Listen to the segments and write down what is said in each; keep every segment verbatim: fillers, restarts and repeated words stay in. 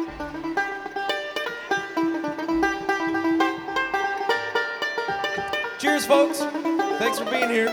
Cheers, folks. Thanks for being here.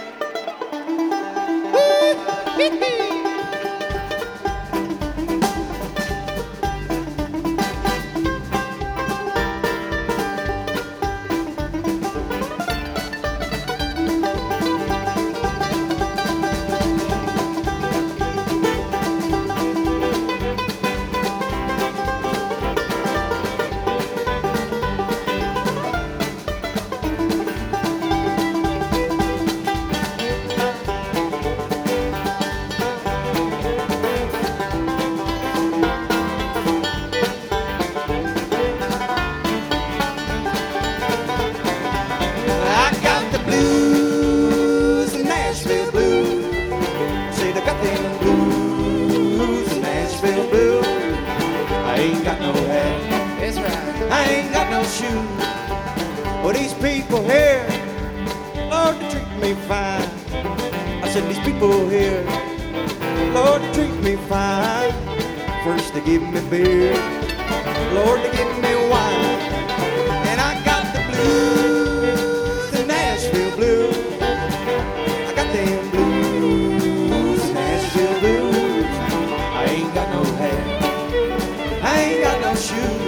Well, these people here, Lord, they treat me fine. I said, these people here, Lord, they treat me fine. First they give me beer, Lord, they give me wine. And I got the blues, the Nashville blues. I got them blues, the Nashville blues. I ain't got no hat, I ain't got no shoes.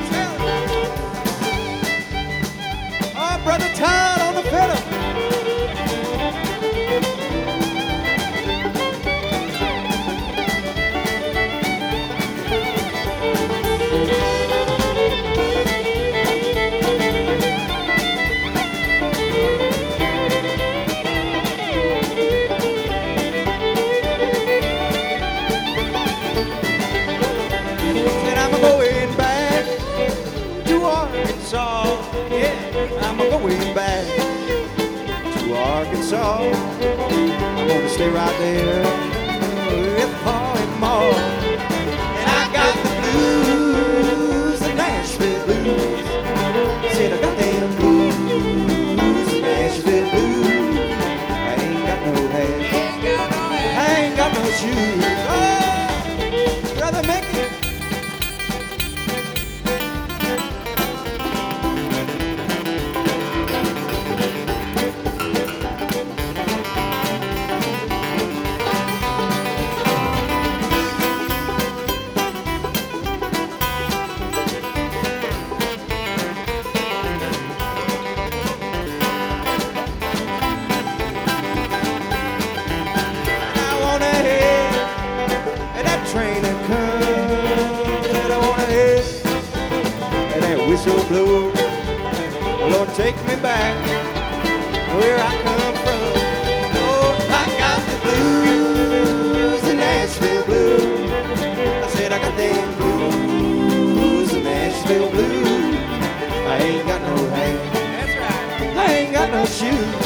Brother Todd on the fiddle. Said I'm going back to Arkansas. Yeah, I'm going back to Arkansas. I'm gonna stay right there with Pa and Ma. And I got the blues, the Nashville blues. Said I got them blues, the Nashville blues. I ain't got no hat, I ain't got no shoes. Oh, Brother Mickey. Train that comes, and I wanna head, and that whistle blow. Lord, take me back where I come from. Lord, I got the blues, the Nashville blues. I said I got them blues, the Nashville blues. I ain't got no hat, that's right. I ain't got no shoes.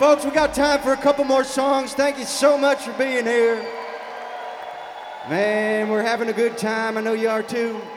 folks, we got time for a couple more songs. Thank you so much for being here. Man, we're having a good time. I know you are too.